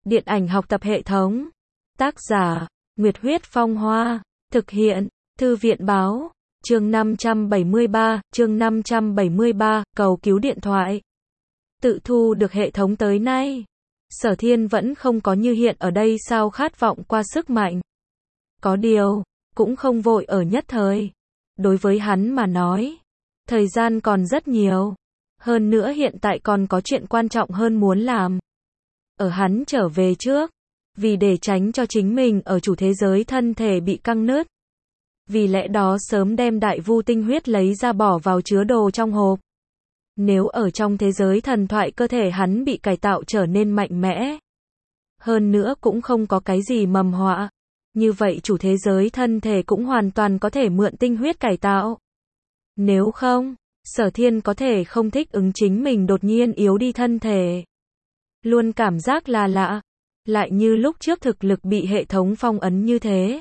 Điện ảnh học tập hệ thống. Tác giả, Nguyệt Huyết Phong Hoa. Thực hiện, Thư viện Báo. Chương 573, cầu cứu điện thoại. Tự thu được hệ thống tới nay, Sở Thiên vẫn không có như hiện ở đây sao khát vọng qua sức mạnh. Có điều, cũng không vội ở nhất thời. Đối với hắn mà nói, thời gian còn rất nhiều. Hơn nữa hiện tại còn có chuyện quan trọng hơn muốn làm. Ở hắn trở về trước, vì để tránh cho chính mình ở chủ thế giới thân thể bị căng nứt. Vì lẽ đó sớm đem đại vu tinh huyết lấy ra bỏ vào chứa đồ trong hộp. Nếu ở trong thế giới thần thoại cơ thể hắn bị cải tạo trở nên mạnh mẽ. Hơn nữa cũng không có cái gì mầm họa. Như vậy chủ thế giới thân thể cũng hoàn toàn có thể mượn tinh huyết cải tạo. Nếu không, Sở Thiên có thể không thích ứng chính mình đột nhiên yếu đi thân thể. Luôn cảm giác là lạ. Lại như lúc trước thực lực bị hệ thống phong ấn như thế.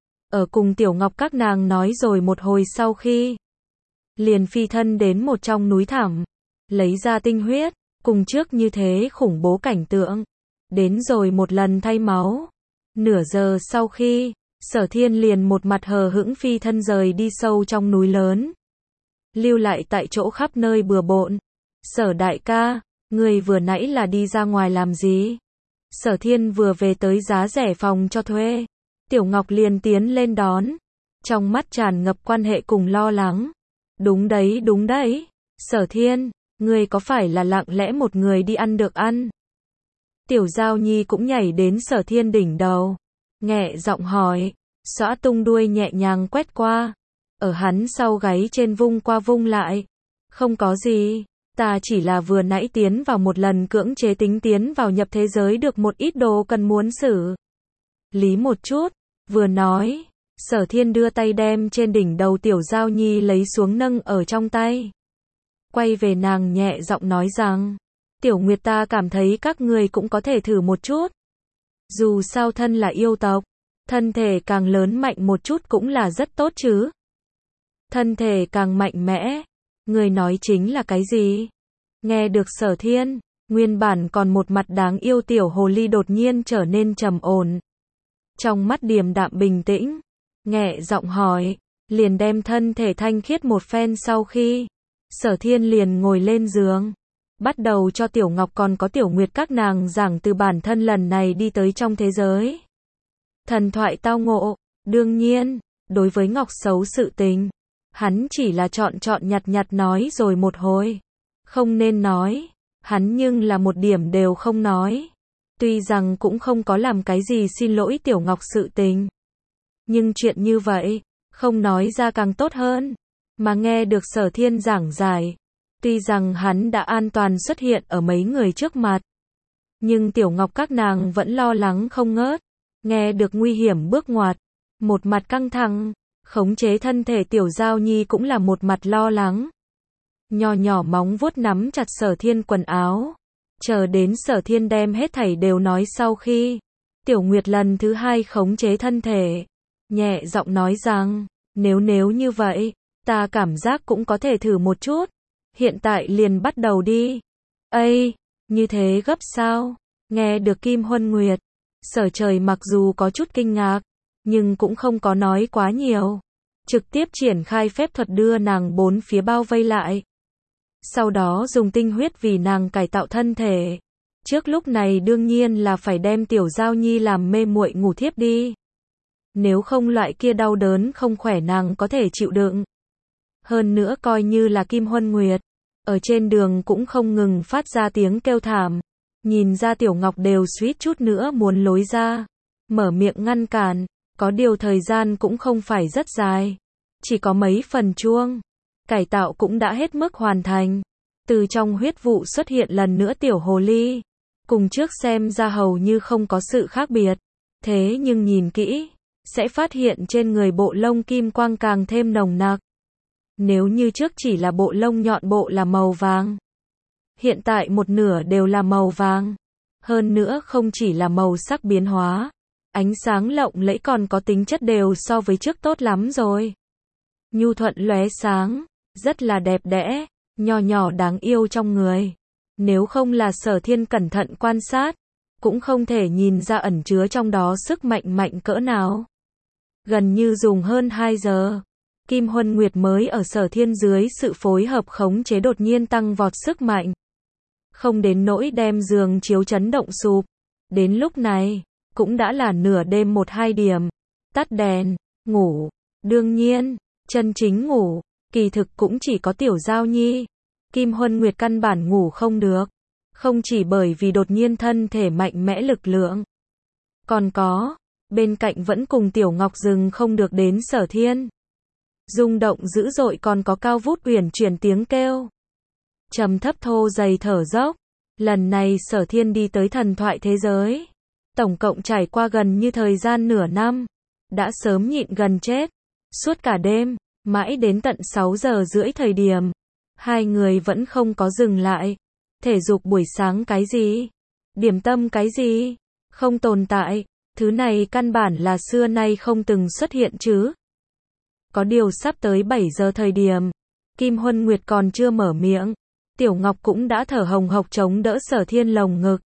Ở cùng Tiểu Ngọc các nàng nói rồi một hồi sau khi liền phi thân đến một trong núi thẳm, lấy ra tinh huyết, cùng trước như thế khủng bố cảnh tượng. Đến rồi một lần thay máu. Nửa giờ sau khi, Sở Thiên liền một mặt hờ hững phi thân rời đi sâu trong núi lớn. Lưu lại tại chỗ khắp nơi bừa bộn. Sở đại ca, người vừa nãy là đi ra ngoài làm gì? Sở Thiên vừa về tới giá rẻ phòng cho thuê. Tiểu Ngọc liền tiến lên đón. Trong mắt tràn ngập quan hệ cùng lo lắng. Đúng đấy. Sở Thiên, ngươi có phải là lặng lẽ một người đi ăn được ăn? Tiểu Giao Nhi cũng nhảy đến Sở Thiên đỉnh đầu. Nhẹ giọng hỏi, xõa tung đuôi nhẹ nhàng quét qua. Ở hắn sau gáy trên vung qua vung lại. Không có gì, ta chỉ là vừa nãy tiến vào một lần cưỡng chế tính tiến vào nhập thế giới được một ít đồ cần muốn xử lý một chút. Vừa nói, Sở Thiên đưa tay đem trên đỉnh đầu Tiểu Giao Nhi lấy xuống nâng ở trong tay. Quay về nàng nhẹ giọng nói rằng, Tiểu Nguyệt ta cảm thấy các người cũng có thể thử một chút. Dù sao thân là yêu tộc, thân thể càng lớn mạnh một chút cũng là rất tốt chứ. Thân thể càng mạnh mẽ, người nói chính là cái gì? Nghe được Sở Thiên, nguyên bản còn một mặt đáng yêu tiểu hồ ly đột nhiên trở nên trầm ổn. Trong mắt điềm đạm bình tĩnh, nhẹ giọng hỏi, liền đem thân thể thanh khiết một phen sau khi, Sở Thiên liền ngồi lên giường, bắt đầu cho Tiểu Ngọc còn có Tiểu Nguyệt các nàng giảng từ bản thân lần này đi tới trong thế giới thần thoại tao ngộ. Đương nhiên, đối với Ngọc xấu sự tình, hắn chỉ là chọn nhặt nói rồi một hồi. Không nên nói, hắn nhưng là một điểm đều không nói. Tuy rằng cũng không có làm cái gì xin lỗi Tiểu Ngọc sự tình. Nhưng chuyện như vậy, không nói ra càng tốt hơn. Mà nghe được Sở Thiên giảng giải. Tuy rằng hắn đã an toàn xuất hiện ở mấy người trước mặt. Nhưng Tiểu Ngọc các nàng vẫn lo lắng không ngớt. Nghe được nguy hiểm bước ngoặt. Một mặt căng thẳng, khống chế thân thể Tiểu Giao Nhi cũng là một mặt lo lắng. Nhỏ móng vuốt nắm chặt Sở Thiên quần áo. Chờ đến Sở Thiên đem hết thảy đều nói sau khi, Tiểu Nguyệt lần thứ hai khống chế thân thể. Nhẹ giọng nói rằng, nếu như vậy, ta cảm giác cũng có thể thử một chút. Hiện tại liền bắt đầu đi. Ây, như thế gấp sao? Nghe được Kim Huân Nguyệt, Sở Trời mặc dù có chút kinh ngạc, nhưng cũng không có nói quá nhiều. Trực tiếp triển khai phép thuật đưa nàng bốn phía bao vây lại. Sau đó dùng tinh huyết vì nàng cải tạo thân thể. Trước lúc này đương nhiên là phải đem Tiểu Giao Nhi làm mê muội ngủ thiếp đi. Nếu không loại kia đau đớn không khỏe nàng có thể chịu đựng. Hơn nữa coi như là Kim Huân Nguyệt, ở trên đường cũng không ngừng phát ra tiếng kêu thảm. Nhìn ra Tiểu Ngọc đều suýt chút nữa muốn lối ra. Mở miệng ngăn cản, có điều thời gian cũng không phải rất dài. Chỉ có mấy phần chuông. Cải tạo cũng đã hết mức hoàn thành. Từ trong huyết vụ xuất hiện lần nữa tiểu hồ ly. Cùng trước xem ra hầu như không có sự khác biệt. Thế nhưng nhìn kỹ, sẽ phát hiện trên người bộ lông kim quang càng thêm nồng nặc. Nếu như trước chỉ là bộ lông nhọn bộ là màu vàng. Hiện tại một nửa đều là màu vàng. Hơn nữa không chỉ là màu sắc biến hóa. Ánh sáng lộng lẫy còn có tính chất đều so với trước tốt lắm rồi. Nhu thuận lóe sáng. Rất là đẹp đẽ, nhỏ đáng yêu trong người. Nếu không là Sở Thiên cẩn thận quan sát, cũng không thể nhìn ra ẩn chứa trong đó sức mạnh mạnh cỡ nào. Gần như dùng hơn 2 giờ, Kim Huân Nguyệt mới ở Sở Thiên dưới sự phối hợp khống chế đột nhiên tăng vọt sức mạnh. Không đến nỗi đem giường chiếu chấn động sụp. Đến lúc này, cũng đã là nửa đêm 1-2 điểm. Tắt đèn, ngủ. Đương nhiên, chân chính ngủ, kỳ thực cũng chỉ có Tiểu Giao Nhi. Kim Huân Nguyệt căn bản ngủ không được. Không chỉ bởi vì đột nhiên thân thể mạnh mẽ lực lượng. Còn có, bên cạnh vẫn cùng Tiểu Ngọc dừng không được đến Sở Thiên. Rung động dữ dội còn có cao vút uyển chuyển tiếng kêu. Trầm thấp thô dày thở dốc. Lần này Sở Thiên đi tới thần thoại thế giới. Tổng cộng trải qua gần như thời gian nửa năm. Đã sớm nhịn gần chết. Suốt cả đêm, mãi đến tận 6 giờ rưỡi thời điểm. Hai người vẫn không có dừng lại. Thể dục buổi sáng cái gì? Điểm tâm cái gì? Không tồn tại. Thứ này căn bản là xưa nay không từng xuất hiện chứ. Có điều sắp tới 7 giờ thời điểm. Kim Huân Nguyệt còn chưa mở miệng. Tiểu Ngọc cũng đã thở hồng hộc chống đỡ Sở Thiên lồng ngực.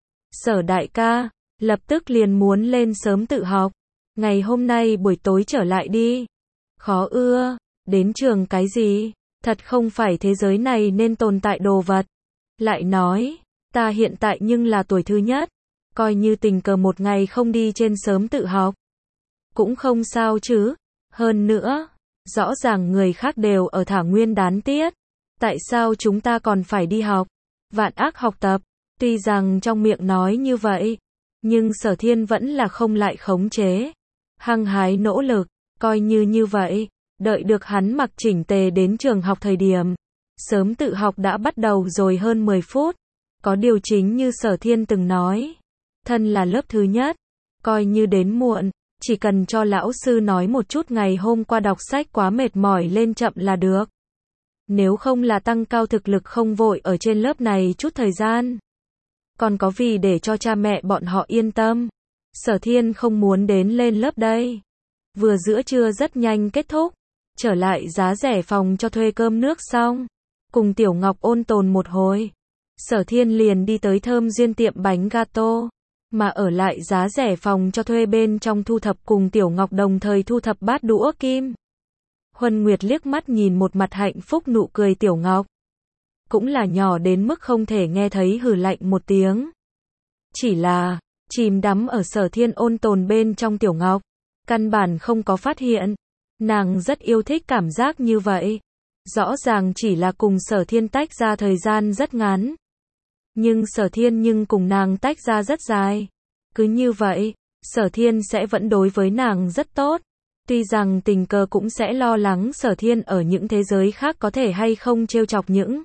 Sở đại ca, lập tức liền muốn lên sớm tự học. Ngày hôm nay buổi tối trở lại đi. Khó ưa, đến trường cái gì? Thật không phải thế giới này nên tồn tại đồ vật. Lại nói, ta hiện tại nhưng là tuổi thứ nhất. Coi như tình cờ một ngày không đi trên sớm tự học. Cũng không sao chứ. Hơn nữa, rõ ràng người khác đều ở thả nguyên đán tiết. Tại sao chúng ta còn phải đi học? Vạn ác học tập. Tuy rằng trong miệng nói như vậy, nhưng Sở Thiên vẫn là không lại khống chế. Hăng hái nỗ lực, coi như vậy, đợi được hắn mặc chỉnh tề đến trường học thời điểm. Sớm tự học đã bắt đầu rồi hơn 10 phút. Có điều chính như Sở Thiên từng nói. Thân là lớp thứ nhất, coi như đến muộn, chỉ cần cho lão sư nói một chút ngày hôm qua đọc sách quá mệt mỏi lên chậm là được. Nếu không là tăng cao thực lực không vội ở trên lớp này chút thời gian. Còn có vì để cho cha mẹ bọn họ yên tâm. Sở Thiên không muốn đến lên lớp đây. Vừa giữa trưa rất nhanh kết thúc. Trở lại giá rẻ phòng cho thuê cơm nước xong. Cùng Tiểu Ngọc ôn tồn một hồi. Sở Thiên liền đi tới Thơm Duyên tiệm bánh gato. Mà ở lại giá rẻ phòng cho thuê bên trong thu thập cùng Tiểu Ngọc đồng thời thu thập bát đũa kim. Huân Nguyệt liếc mắt nhìn một mặt hạnh phúc nụ cười Tiểu Ngọc. Cũng là nhỏ đến mức không thể nghe thấy hừ lạnh một tiếng. Chỉ là, chìm đắm ở Sở Thiên ôn tồn bên trong Tiểu Ngọc. Căn bản không có phát hiện. Nàng rất yêu thích cảm giác như vậy. Rõ ràng chỉ là cùng Sở Thiên tách ra thời gian rất ngắn. Nhưng Sở Thiên nhưng cùng nàng tách ra rất dài. Cứ như vậy, Sở Thiên sẽ vẫn đối với nàng rất tốt. Tuy rằng tình cờ cũng sẽ lo lắng Sở Thiên ở những thế giới khác có thể hay không trêu chọc những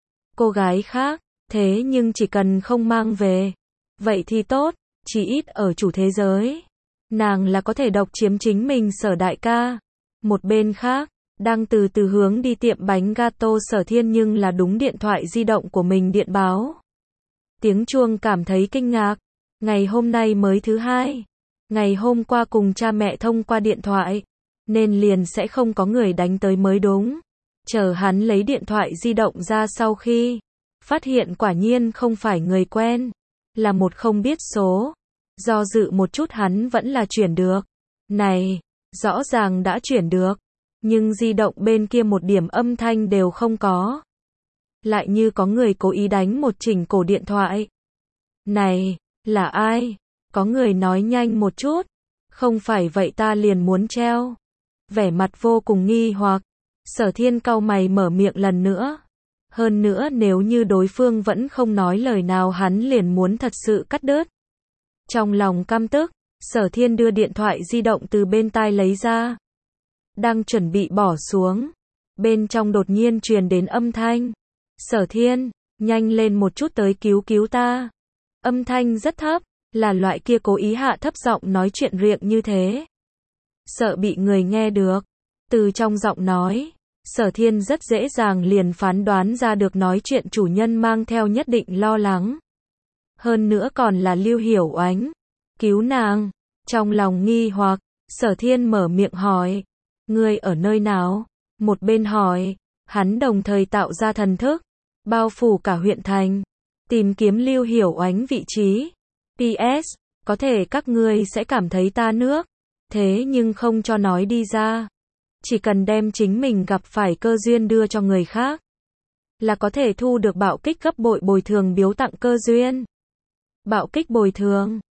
cô gái khác. Thế nhưng chỉ cần không mang về. Vậy thì tốt, chỉ ít ở chủ thế giới. Nàng là có thể độc chiếm chính mình Sở đại ca. Một bên khác, đang từ từ hướng đi tiệm bánh gato Sở Thiên nhưng là đúng điện thoại di động của mình điện báo. Tiếng chuông cảm thấy kinh ngạc. Ngày hôm nay mới thứ hai. Ngày hôm qua cùng cha mẹ thông qua điện thoại. Nên liền sẽ không có người đánh tới mới đúng. Chờ hắn lấy điện thoại di động ra sau khi phát hiện quả nhiên không phải người quen. Là một không biết số. Do dự một chút hắn vẫn là chuyển được. Này, rõ ràng đã chuyển được. Nhưng di động bên kia một điểm âm thanh đều không có. Lại như có người cố ý đánh một chỉnh cổ điện thoại. Này, là ai? Có người nói nhanh một chút. Không phải vậy ta liền muốn treo. Vẻ mặt vô cùng nghi hoặc. Sở Thiên cau mày mở miệng lần nữa. Hơn nữa nếu như đối phương vẫn không nói lời nào hắn liền muốn thật sự cắt đứt. Trong lòng căm tức, Sở Thiên đưa điện thoại di động từ bên tai lấy ra. Đang chuẩn bị bỏ xuống. Bên trong đột nhiên truyền đến âm thanh. Sở Thiên, nhanh lên một chút tới cứu cứu ta. Âm thanh rất thấp, là loại kia cố ý hạ thấp giọng nói chuyện riệng như thế. Sợ bị người nghe được. Từ trong giọng nói, Sở Thiên rất dễ dàng liền phán đoán ra được nói chuyện chủ nhân mang theo nhất định lo lắng. Hơn nữa còn là Lưu Hiểu Oánh. Cứu nàng. Trong lòng nghi hoặc, Sở Thiên mở miệng hỏi. Ngươi ở nơi nào? Một bên hỏi, hắn đồng thời tạo ra thần thức, bao phủ cả huyện thành, tìm kiếm Lưu Hiểu Oánh vị trí. PS, có thể các ngươi sẽ cảm thấy ta nước, thế nhưng không cho nói đi ra. Chỉ cần đem chính mình gặp phải cơ duyên đưa cho người khác, là có thể thu được bạo kích gấp bội bồi thường biếu tặng cơ duyên. Bạo kích bồi thường.